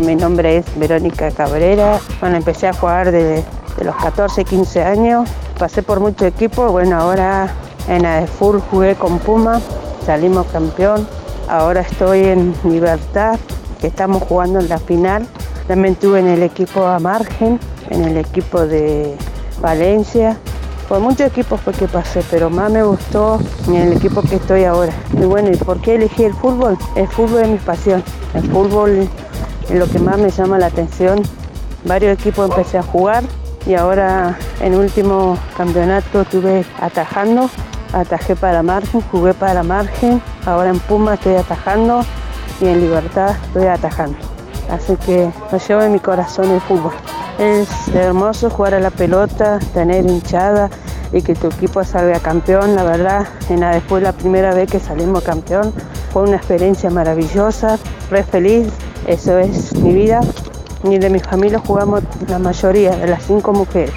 Mi nombre es Verónica Cabrera. Bueno, empecé a jugar de los 14, 15 años. Pasé por muchos equipos. Bueno, ahora en ADEFUR jugué con Puma, salimos campeón. Ahora estoy en Libertad, que estamos jugando en la final. También estuve en el equipo Amargen, en el equipo de Valencia. Por muchos equipos fue que pasé, pero más me gustó en el equipo que estoy ahora. Y bueno, ¿y por qué elegí el fútbol? El fútbol es mi pasión. El fútbol es lo que más me llama la atención. Varios equipos empecé a jugar y ahora en el último campeonato estuve atajando. Atajé para Margen, jugué para Margen. Ahora en Puma estoy atajando y en Libertad estoy atajando. Así que lo llevo en mi corazón el fútbol. Es hermoso jugar a la pelota, tener hinchada y que tu equipo salga campeón. La verdad, después la primera vez que salimos campeón fue una experiencia maravillosa, re feliz. Eso es mi vida. Y de mi familia jugamos la mayoría, de las 5 mujeres.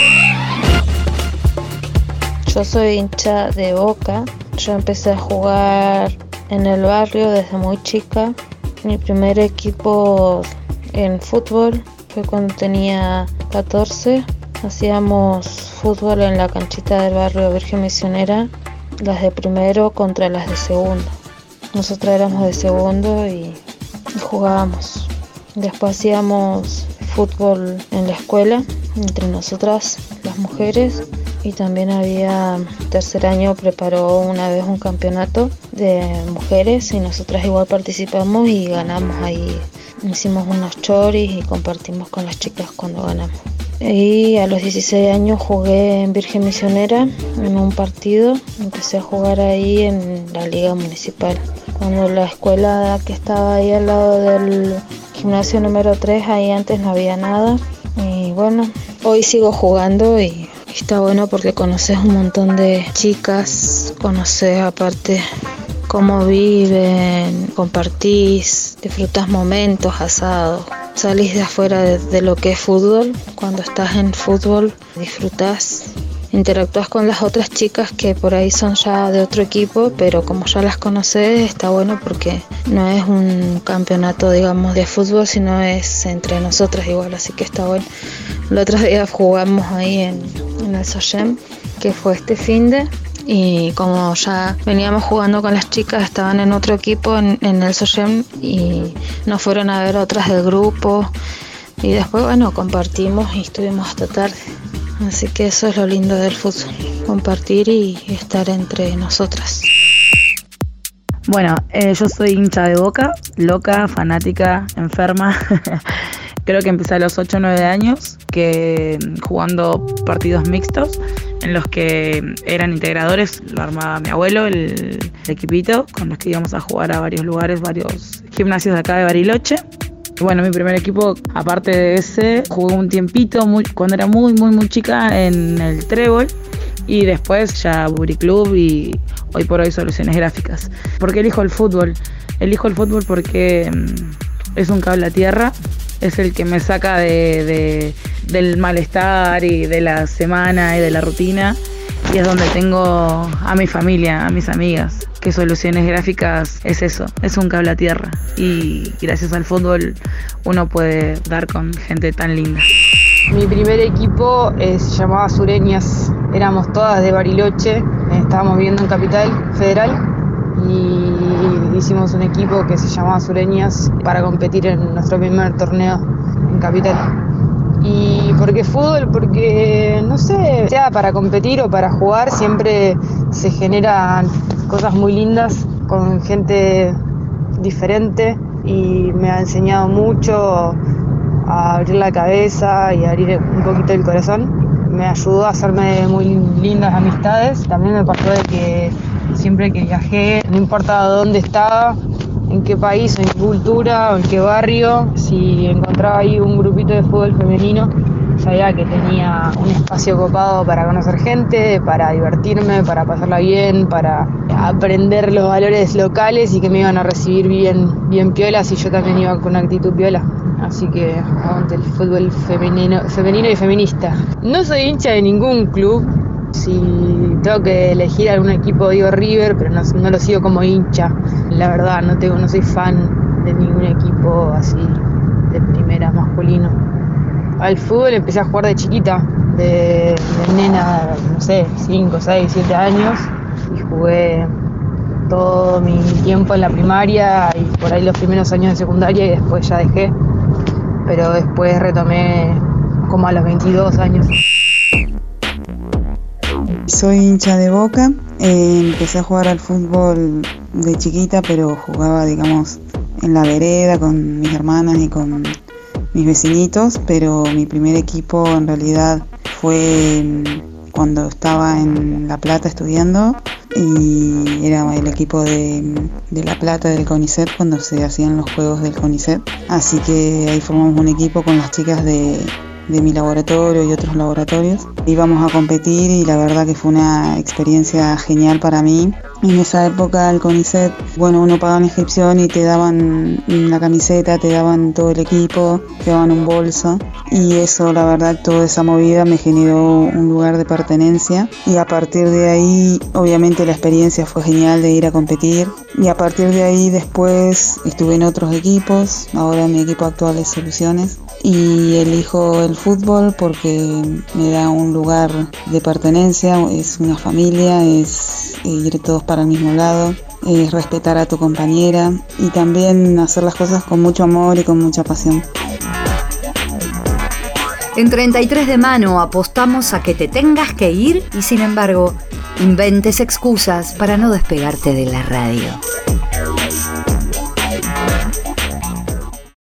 Yo soy hincha de Boca. Yo empecé a jugar en el barrio desde muy chica. Mi primer equipo en fútbol fue cuando tenía 14. Hacíamos fútbol en la canchita del barrio Virgen Misionera, las de primero contra las de segundo. Nosotras éramos de segundo y jugábamos. Después hacíamos fútbol en la escuela, entre nosotras las mujeres, y también había, tercer año preparó una vez un campeonato de mujeres y nosotras igual participamos y ganamos ahí. Hicimos unos choris y compartimos con las chicas cuando ganamos. Y a los 16 años jugué en Virgen Misionera en un partido. Empecé a jugar ahí en la liga municipal. Cuando la escuela que estaba ahí al lado del gimnasio número 3, ahí antes no había nada. Y bueno, hoy sigo jugando y está bueno porque conoces un montón de chicas, conoces aparte cómo viven, compartís, disfrutás momentos, asados, salís de afuera de lo que es fútbol. Cuando estás en fútbol disfrutás, interactúas con las otras chicas que por ahí son ya de otro equipo, pero como ya las conoces está bueno porque no es un campeonato, digamos, de fútbol, sino es entre nosotras igual, así que está bueno. El otro día jugamos ahí en el Sochem, que fue este finde. Y como ya veníamos jugando con las chicas, estaban en otro equipo en el Sochem y nos fueron a ver otras del grupo y después bueno, compartimos y estuvimos hasta tarde, así que eso es lo lindo del fútbol, compartir y estar entre nosotras. Bueno, yo soy hincha de Boca, loca, fanática, enferma. Creo que empecé a los 8 o 9 años, que jugando partidos mixtos, en los que eran integradores, lo armaba mi abuelo, el equipito, con los que íbamos a jugar a varios lugares, varios gimnasios de acá de Bariloche. Y bueno, mi primer equipo, aparte de ese, jugué un tiempito, cuando era muy chica, en el Trébol, y después ya Buriclub y hoy por hoy Soluciones Gráficas. ¿Por qué elijo el fútbol? Elijo el fútbol porque es un cable a tierra. Es el que me saca del malestar y de la semana y de la rutina. Y es donde tengo a mi familia, a mis amigas. Que Soluciones Gráficas es eso, es un cable a tierra. Y gracias al fútbol uno puede dar con gente tan linda. Mi primer equipo se llamaba Sureñas. Éramos todas de Bariloche. Estábamos viviendo en Capital Federal. Y hicimos un equipo que se llamaba Sureñas para competir en nuestro primer torneo en Capital. ¿Y por qué fútbol? Porque, no sé, sea para competir o para jugar, siempre se generan cosas muy lindas con gente diferente y me ha enseñado mucho a abrir la cabeza y a abrir un poquito el corazón. Me ayudó a hacerme muy lindas amistades. También me pasó de que siempre que viajé, no importaba dónde estaba, en qué país, en qué cultura o en qué barrio, si encontraba ahí un grupito de fútbol femenino, sabía que tenía un espacio copado para conocer gente, para divertirme, para pasarla bien, para aprender los valores locales y que me iban a recibir bien piolas y yo también iba con una actitud piola. Así que aguante el fútbol femenino y feminista. No soy hincha de ningún club. Si tengo que elegir algún equipo, digo River, pero no lo sigo como hincha. La verdad, no soy fan de ningún equipo así de primera masculino. Al fútbol empecé a jugar de chiquita, de nena, no sé, 5, 6, 7 años, y jugué todo mi tiempo en la primaria y por ahí los primeros años de secundaria, y después ya dejé, pero después retomé como a los 22 años. Soy hincha de Boca, empecé a jugar al fútbol de chiquita, pero jugaba, digamos, en la vereda con mis hermanas y con mis vecinitos, pero mi primer equipo en realidad fue cuando estaba en La Plata estudiando, y era el equipo de La Plata del CONICET cuando se hacían los juegos del CONICET, así que ahí formamos un equipo con las chicas de mi laboratorio y otros laboratorios. Íbamos a competir y la verdad que fue una experiencia genial para mí. En esa época el CONICET, bueno, uno pagaba una inscripción y te daban la camiseta, te daban todo el equipo, te daban un bolso, y eso, la verdad, toda esa movida me generó un lugar de pertenencia, y a partir de ahí, obviamente la experiencia fue genial de ir a competir, y a partir de ahí después estuve en otros equipos. Ahora mi equipo actual es Soluciones, y elijo el fútbol porque me da un lugar de pertenencia, es una familia, es ir todos para el mismo lado, es respetar a tu compañera y también hacer las cosas con mucho amor y con mucha pasión. En 33 de mano apostamos a que te tengas que ir y, sin embargo, inventes excusas para no despegarte de la radio.